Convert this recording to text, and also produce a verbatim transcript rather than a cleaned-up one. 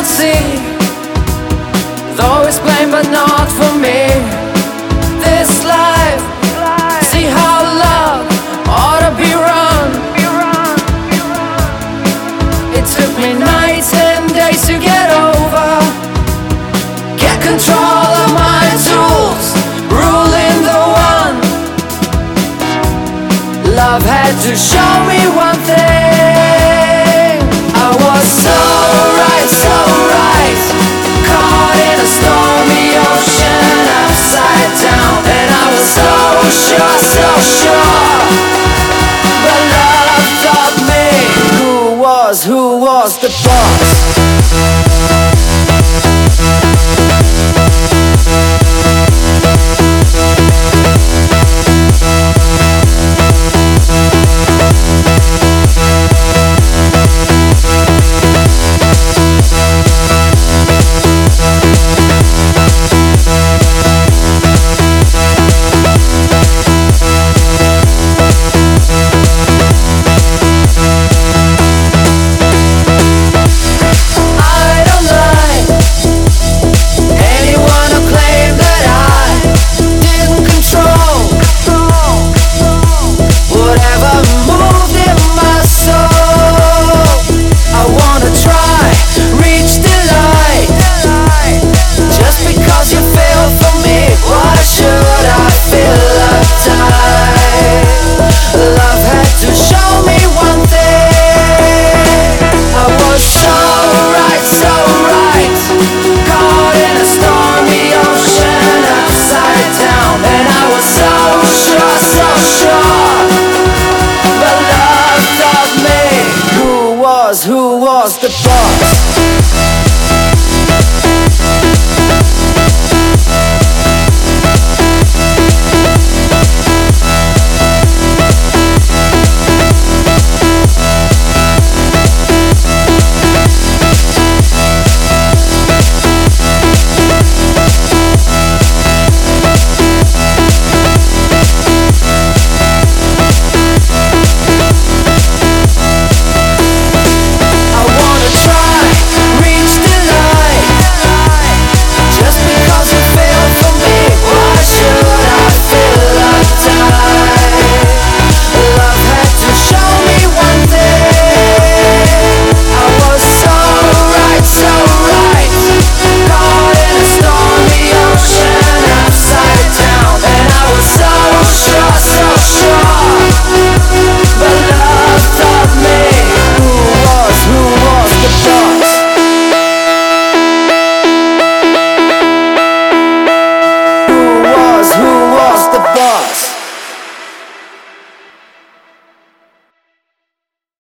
cannot see, though it's plain but not for me. This life, see how love ought to be run. It took me nights and days to get over, get control of my tools, ruling the one. Love had to show me one thing. I was so right, so right, caught in a stormy ocean, upside down. And I was so sure, so sure, but love taught me who was, who was the boss. Who was the boss?